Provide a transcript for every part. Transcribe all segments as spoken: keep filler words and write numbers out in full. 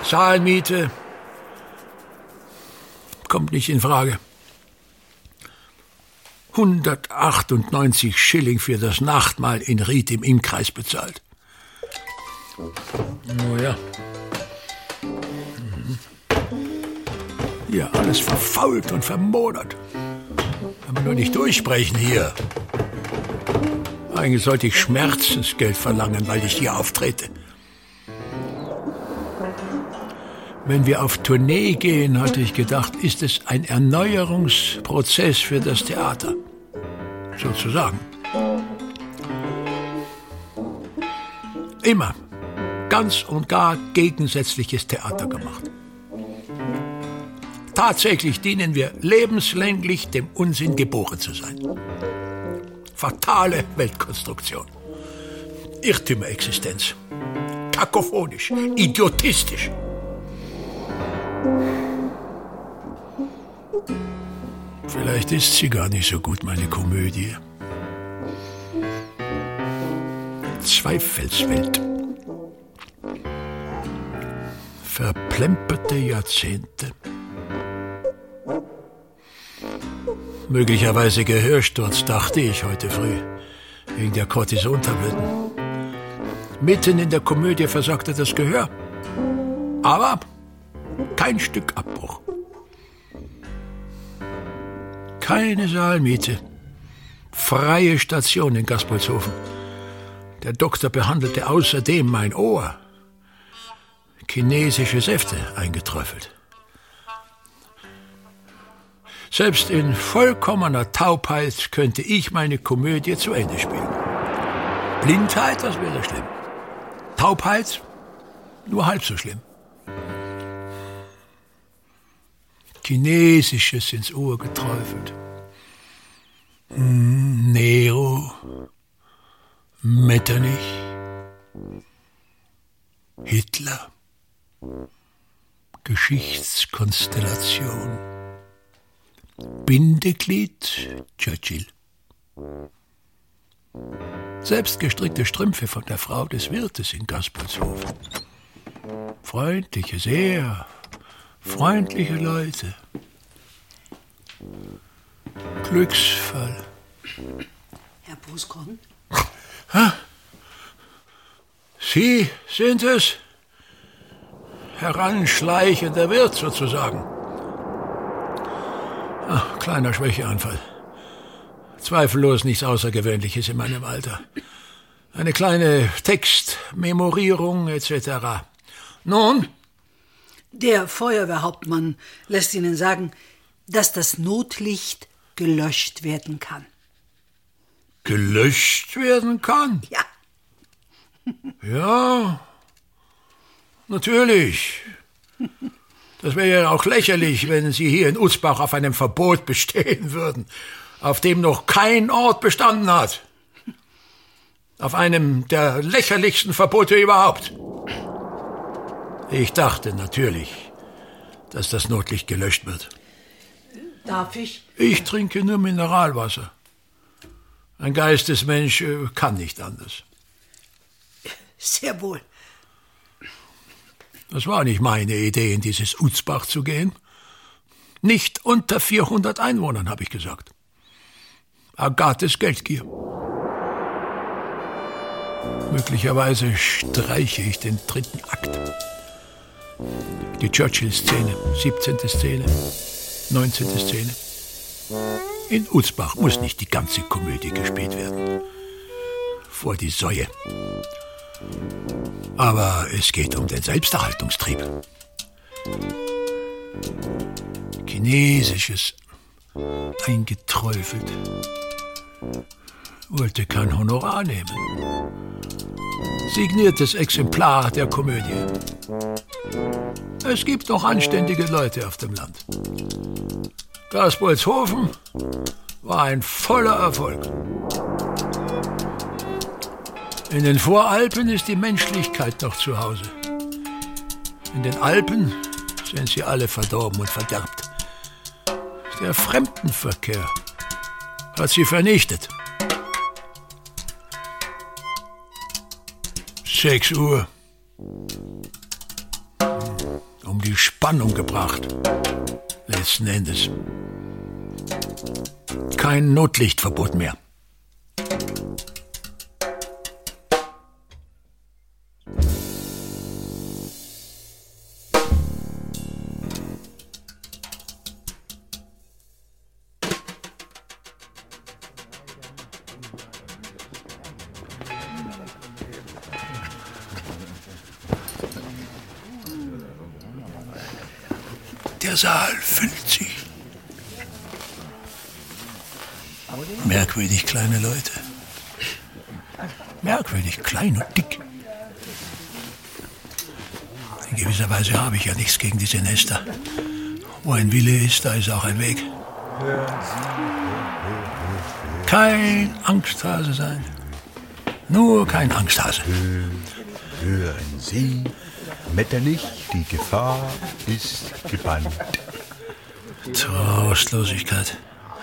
Saalmiete kommt nicht in Frage. hundertachtundneunzig Schilling für das Nachtmahl in Ried im Innkreis bezahlt. Oh ja. Mhm. Ja, alles verfault und vermodert. Aber nur nicht durchbrechen hier. Eigentlich sollte ich Schmerzensgeld verlangen, weil ich hier auftrete. Wenn wir auf Tournee gehen, hatte ich gedacht, ist es ein Erneuerungsprozess für das Theater. Sozusagen. Immer ganz und gar gegensätzliches Theater gemacht. Tatsächlich dienen wir lebenslänglich dem Unsinn, geboren zu sein. Fatale Weltkonstruktion. Irrtümerexistenz. Kakophonisch. Idiotistisch. Vielleicht ist sie gar nicht so gut, meine Komödie. Zweifelswelt. Verplemperte Jahrzehnte. Möglicherweise Gehörsturz, dachte ich heute früh, wegen der Cortisontabletten. Mitten in der Komödie versagte das Gehör. Aber kein Stück Abbruch. Keine Saalmiete. Freie Station in Gaspolshofen. Der Doktor behandelte außerdem mein Ohr. Chinesische Säfte eingeträufelt. Selbst in vollkommener Taubheit könnte ich meine Komödie zu Ende spielen. Blindheit, das wäre schlimm. Taubheit, nur halb so schlimm. Chinesisches ins Ohr geträufelt. Nero, Metternich, Hitler, Geschichtskonstellation, Bindeglied, Churchill. Selbstgestrickte Strümpfe von der Frau des Wirtes in Gaspolshofen. Freundliche, sehr freundliche Leute. Glücksfall. Herr Buskron? Sie sind es? Heranschleichender Wirt sozusagen. Ach, kleiner Schwächeanfall. Zweifellos nichts Außergewöhnliches in meinem Alter. Eine kleine Textmemorierung et cetera. Nun? Der Feuerwehrhauptmann lässt Ihnen sagen, dass das Notlicht gelöscht werden kann. Gelöscht werden kann? Ja. Ja, natürlich. Das wäre ja auch lächerlich, wenn Sie hier in Utzbach auf einem Verbot bestehen würden, auf dem noch kein Ort bestanden hat. Auf einem der lächerlichsten Verbote überhaupt. Ich dachte natürlich, dass das Notlicht gelöscht wird. Darf ich? Ich trinke nur Mineralwasser. Ein Geistesmensch kann nicht anders. Sehr wohl. Das war nicht meine Idee, in dieses Utzbach zu gehen. Nicht unter vierhundert Einwohnern, habe ich gesagt. Agathes Geldgier. Möglicherweise streiche ich den dritten Akt. Die Churchill-Szene, siebzehnte Szene, neunzehnte Szene. In Utzbach muss nicht die ganze Komödie gespielt werden. Vor die Säue. Aber es geht um den Selbsterhaltungstrieb. Chinesisches, eingeträufelt. Wollte kein Honorar nehmen. Signiertes Exemplar der Komödie. Es gibt noch anständige Leute auf dem Land. Gaspolshofen war ein voller Erfolg. In den Voralpen ist die Menschlichkeit noch zu Hause. In den Alpen sind sie alle verdorben und verderbt. Der Fremdenverkehr hat sie vernichtet. Sechs Uhr. um die Spannung gebracht. Letzten Endes. Kein Notlichtverbot mehr. Der Saal füllt sich. Merkwürdig kleine Leute. Merkwürdig klein und dick. In gewisser Weise habe ich ja nichts gegen diese Nester. Wo ein Wille ist, da ist auch ein Weg. Kein Angsthase sein. Nur kein Angsthase. Hören Sie, Metternich, die Gefahr ist gebannt. Trostlosigkeit.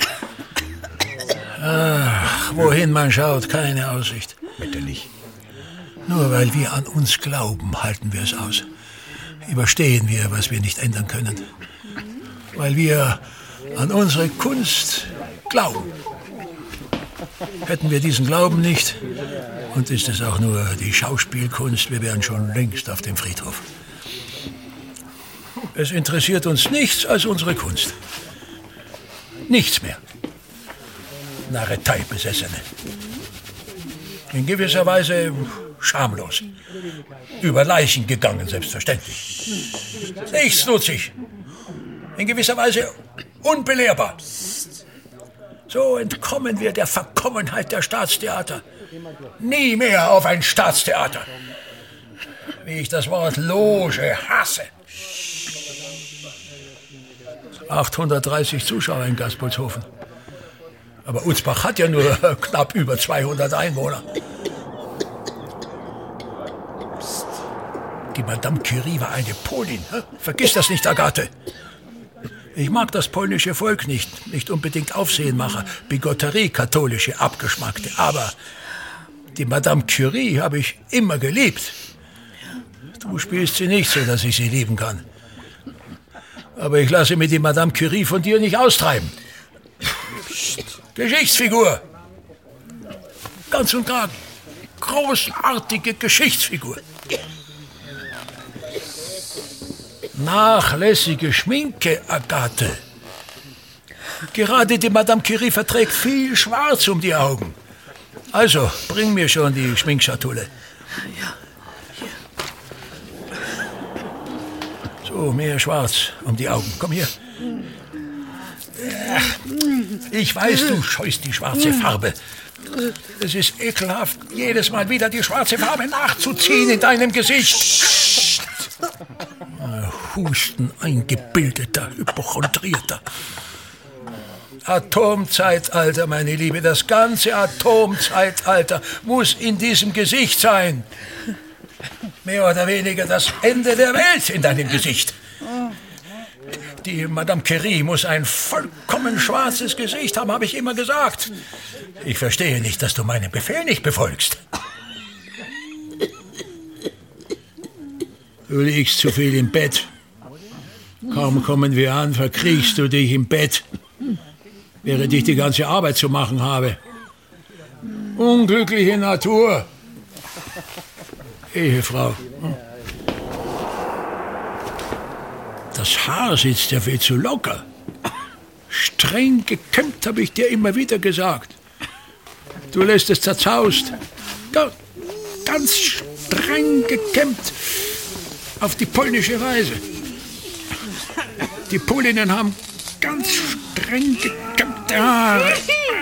Ach, wohin man schaut, keine Aussicht. Metternich. Nur weil wir an uns glauben, halten wir es aus. Überstehen wir, was wir nicht ändern können. Weil wir an unsere Kunst glauben. Hätten wir diesen Glauben nicht, und ist es auch nur die Schauspielkunst, wir wären schon längst auf dem Friedhof. Es interessiert uns nichts als unsere Kunst. Nichts mehr. Narretei-Besessene. In gewisser Weise schamlos. Über Leichen gegangen, selbstverständlich. Nichtsnutzig. In gewisser Weise unbelehrbar. So entkommen wir der Verkommenheit der Staatstheater. Nie mehr auf ein Staatstheater. Wie ich das Wort Loge hasse. achthundertdreißig Zuschauer in Gaspolshofen. Aber Utzbach hat ja nur knapp über zweihundert Einwohner. Psst. Die Madame Curie war eine Polin. Vergiss das nicht, Agathe. Ich mag das polnische Volk nicht, nicht unbedingt Aufsehenmacher, Bigotterie, katholische, abgeschmackte. Aber die Madame Curie habe ich immer geliebt. Du spielst sie nicht so, dass ich sie lieben kann. Aber ich lasse mir die Madame Curie von dir nicht austreiben. Geschichtsfigur. Ganz und gar großartige Geschichtsfigur. Nachlässige Schminke, Agathe. Gerade die Madame Curie verträgt viel Schwarz um die Augen. Also, bring mir schon die Schminkschatulle. Ja. So, mehr Schwarz um die Augen. Komm hier. Ich weiß, du scheust die schwarze Farbe. Es ist ekelhaft, jedes Mal wieder die schwarze Farbe nachzuziehen in deinem Gesicht. Husten, eingebildeter, hypochondrierter. Atomzeitalter, meine Liebe, das ganze Atomzeitalter muss in diesem Gesicht sein. Mehr oder weniger das Ende der Welt in deinem Gesicht. Die Madame Curie muss ein vollkommen schwarzes Gesicht haben, habe ich immer gesagt. Ich verstehe nicht, dass du meinen Befehl nicht befolgst. Du liegst zu viel im Bett. Kaum kommen wir an, verkriechst du dich im Bett, während ich die ganze Arbeit zu machen habe. Unglückliche Natur. Ehefrau. Das Haar sitzt ja viel zu locker. Streng gekämmt, habe ich dir immer wieder gesagt. Du lässt es zerzaust. Ganz streng gekämmt. Auf die polnische Weise. Die Polinnen haben ganz streng gekämmte Haare.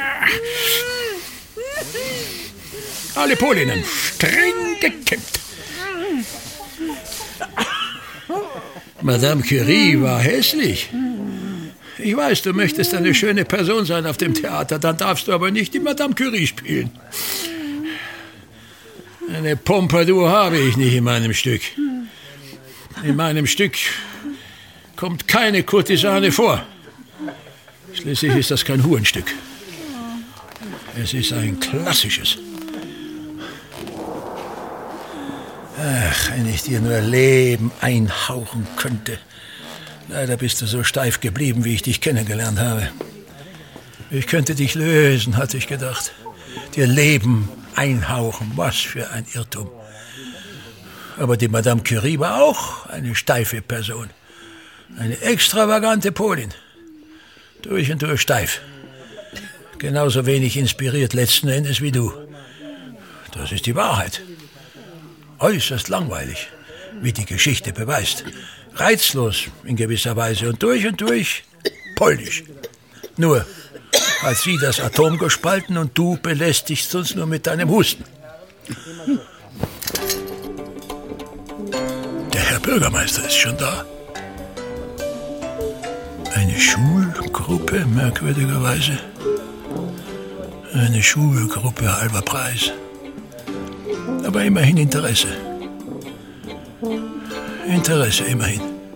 Alle Polinnen, streng gekämmt. Madame Curie war hässlich. Ich weiß, du möchtest eine schöne Person sein auf dem Theater, dann darfst du aber nicht die Madame Curie spielen. Eine Pompadour habe ich nicht in meinem Stück. In meinem Stück kommt keine Kurtisane vor. Schließlich ist das kein Hurenstück. Es ist ein klassisches. Ach, wenn ich dir nur Leben einhauchen könnte. Leider bist du so steif geblieben, wie ich dich kennengelernt habe. Ich könnte dich lösen, hatte ich gedacht. Dir Leben einhauchen, was für ein Irrtum. Aber die Madame Curie war auch eine steife Person. Eine extravagante Polin. Durch und durch steif. Genauso wenig inspiriert letzten Endes wie du. Das ist die Wahrheit. Äußerst langweilig, wie die Geschichte beweist. Reizlos in gewisser Weise und durch und durch polnisch. Nur hat sie das Atom gespalten und du belästigst uns nur mit deinem Husten. Der Herr Bürgermeister ist schon da. Eine Schulgruppe, merkwürdigerweise. Eine Schulgruppe, halber Preis. Aber immerhin Interesse. Interesse, immerhin.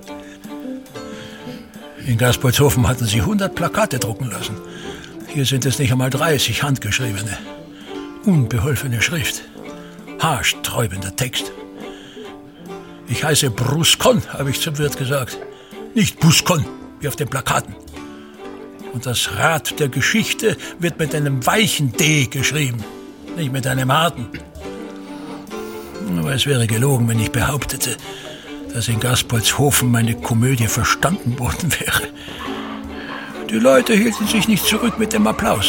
In Gaspolzhofen hatten sie hundert Plakate drucken lassen. Hier sind es nicht einmal dreißig handgeschriebene. Unbeholfene Schrift. Haarsträubender Text. Ich heiße Bruskon, habe ich zum Wirt gesagt. Nicht Buskon, wie auf den Plakaten. Und das Rad der Geschichte wird mit einem weichen D geschrieben, nicht mit einem harten. Aber es wäre gelogen, wenn ich behauptete, dass in Gaspolzhofen meine Komödie verstanden worden wäre. Die Leute hielten sich nicht zurück mit dem Applaus.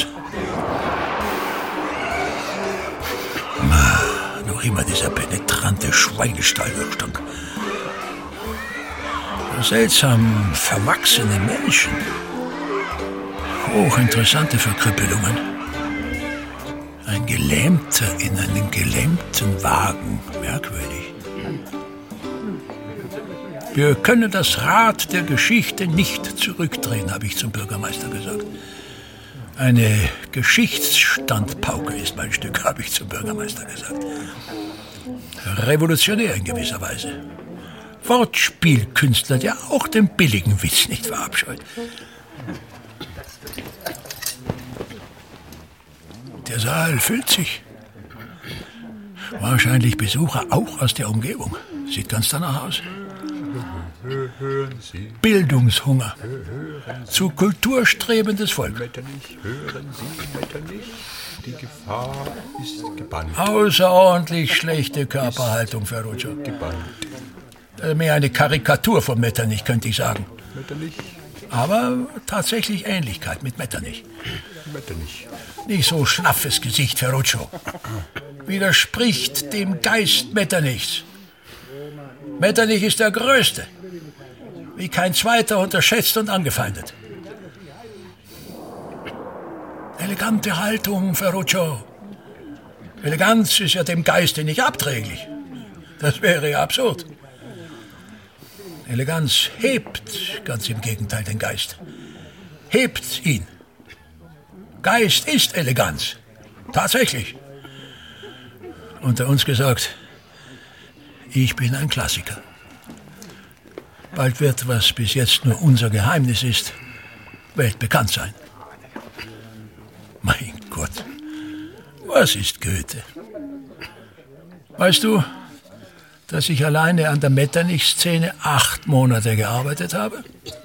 Noch immer dieser penetrante Schweinestallgestank. Seltsam verwachsene Menschen. Hochinteressante Verkrüppelungen. Ein Gelähmter in einem gelähmten Wagen. Merkwürdig. Wir können das Rad der Geschichte nicht zurückdrehen, habe ich zum Bürgermeister gesagt. Eine Geschichtsstandpauke ist mein Stück, habe ich zum Bürgermeister gesagt. Revolutionär in gewisser Weise. Wortspielkünstler, der auch den billigen Witz nicht verabscheut. Der Saal füllt sich. Wahrscheinlich Besucher auch aus der Umgebung. Sieht ganz danach aus. Bildungshunger. Zu Kultur strebendes Volk. Metternich, hören Sie, Metternich, die Gefahr ist gebannt. Außerordentlich schlechte Körperhaltung, Ferruccio. Gebannt. Mehr eine Karikatur von Metternich, könnte ich sagen. Metternich, Aber tatsächlich Ähnlichkeit mit Metternich. Metternich. Nicht so schlaffes Gesicht, Ferruccio. Widerspricht dem Geist Metternichs. Metternich ist der Größte. Wie kein zweiter unterschätzt und angefeindet. Elegante Haltung, Ferruccio. Eleganz ist ja dem Geiste nicht abträglich. Das wäre ja absurd. Eleganz hebt, ganz im Gegenteil, den Geist. Hebt ihn. Geist ist Eleganz. Tatsächlich. Unter uns gesagt, ich bin ein Klassiker. Bald wird, was bis jetzt nur unser Geheimnis ist, weltbekannt sein. Mein Gott, was ist Goethe? Weißt du, dass ich alleine an der Metternich-Szene acht Monate gearbeitet habe?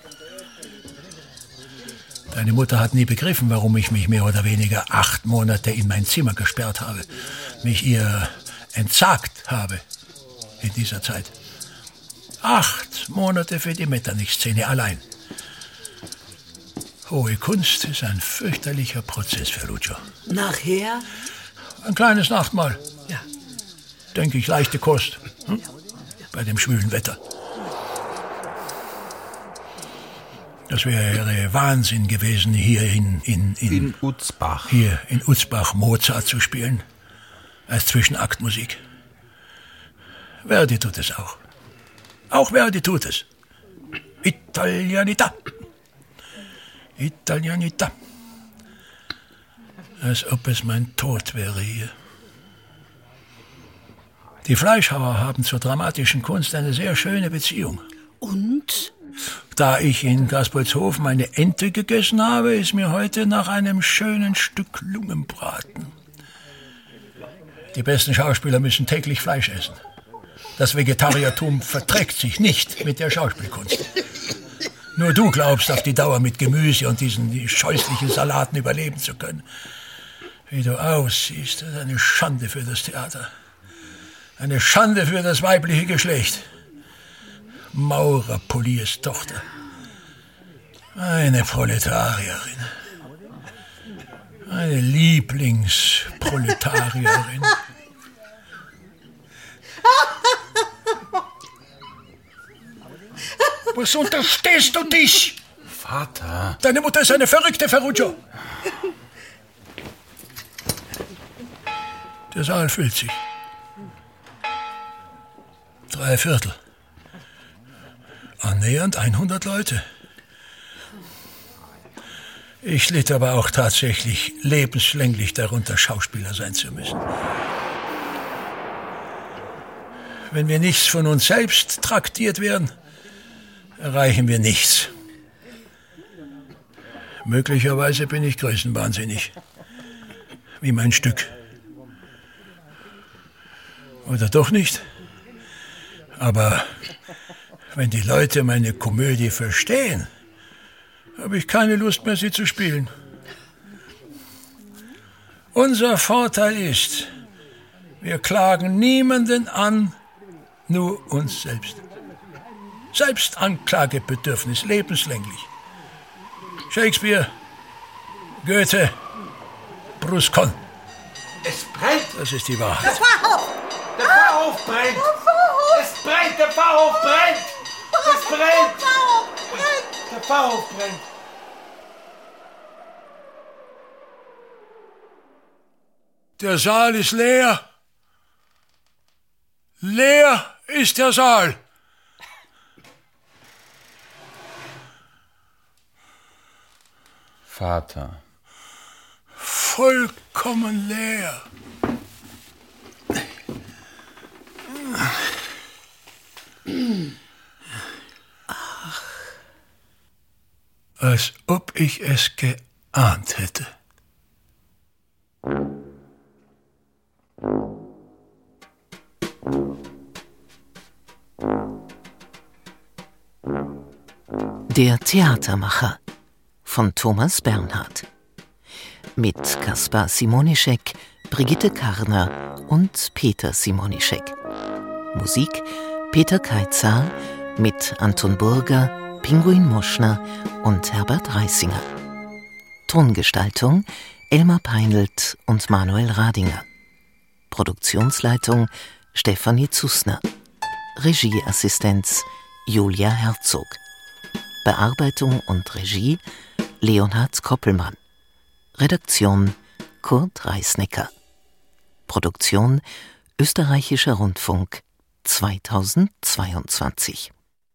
Deine Mutter hat nie begriffen, warum ich mich mehr oder weniger acht Monate in mein Zimmer gesperrt habe, mich ihr entsagt habe in dieser Zeit. Acht Monate für die Metternich-Szene allein. Hohe Kunst ist ein fürchterlicher Prozess, Ferruccio. Nachher? Ein kleines Nachtmahl. Ja. Denke ich, leichte Kost. Hm? Bei dem schwülen Wetter. Das wäre Wahnsinn gewesen, hier in, in, in, In Utzbach. hier in Utzbach Mozart zu spielen. Als Zwischenaktmusik. Verdi tut es auch. Auch Verdi tut es. Italianita. Italianita. Als ob es mein Tod wäre hier. Die Fleischhauer haben zur dramatischen Kunst eine sehr schöne Beziehung. Und? Da ich in Gaspolzhofen eine Ente gegessen habe, ist mir heute nach einem schönen Stück Lungenbraten. Die besten Schauspieler müssen täglich Fleisch essen. Das Vegetariertum verträgt sich nicht mit der Schauspielkunst. Nur du glaubst, auf die Dauer mit Gemüse und diesen die scheußlichen Salaten überleben zu können. Wie du aussiehst, das ist eine Schande für das Theater. Eine Schande für das weibliche Geschlecht. Maurerpoliers Tochter. Eine Proletarierin. Eine Lieblingsproletarierin. Was unterstehst du dich? Vater. Deine Mutter ist eine verrückte Ferruccio. Der Saal füllt sich. Drei Viertel. Annähernd hundert Leute. Ich litt aber auch tatsächlich lebenslänglich darunter, Schauspieler sein zu müssen. Wenn wir nichts von uns selbst traktiert werden, erreichen wir nichts. Möglicherweise bin ich größenwahnsinnig. Wie mein Stück. Oder doch nicht? Aber wenn die Leute meine Komödie verstehen, habe ich keine Lust mehr, sie zu spielen. Unser Vorteil ist, wir klagen niemanden an, nur uns selbst. Selbstanklagebedürfnis, lebenslänglich. Shakespeare, Goethe, Bruce Conn. Es brennt! Das ist die Wahrheit. Der Pfarrhof! Der Pfarrhof brennt! Es brennt! Der Pfarrhof brennt! Es brennt! Der Pfarrhof brennt! Der Saal ist leer. Leer ist der Saal. Vater. Vollkommen leer. Ach. Als ob ich es geahnt hätte. Der Theatermacher von Thomas Bernhard mit Kaspar Simonischek, Brigitte Karner und Peter Simonischek. Musik Peter Kaizar mit Anton Burger, Pinguin Moschner und Herbert Reisinger. Tongestaltung Elmar Peinelt und Manuel Radinger. Produktionsleitung Stefanie Zusner. Regieassistenz Julia Herzog. Bearbeitung und Regie Leonhard Koppelmann. Redaktion Kurt Reisnecker. Produktion Österreichischer Rundfunk zweitausendzweiundzwanzig.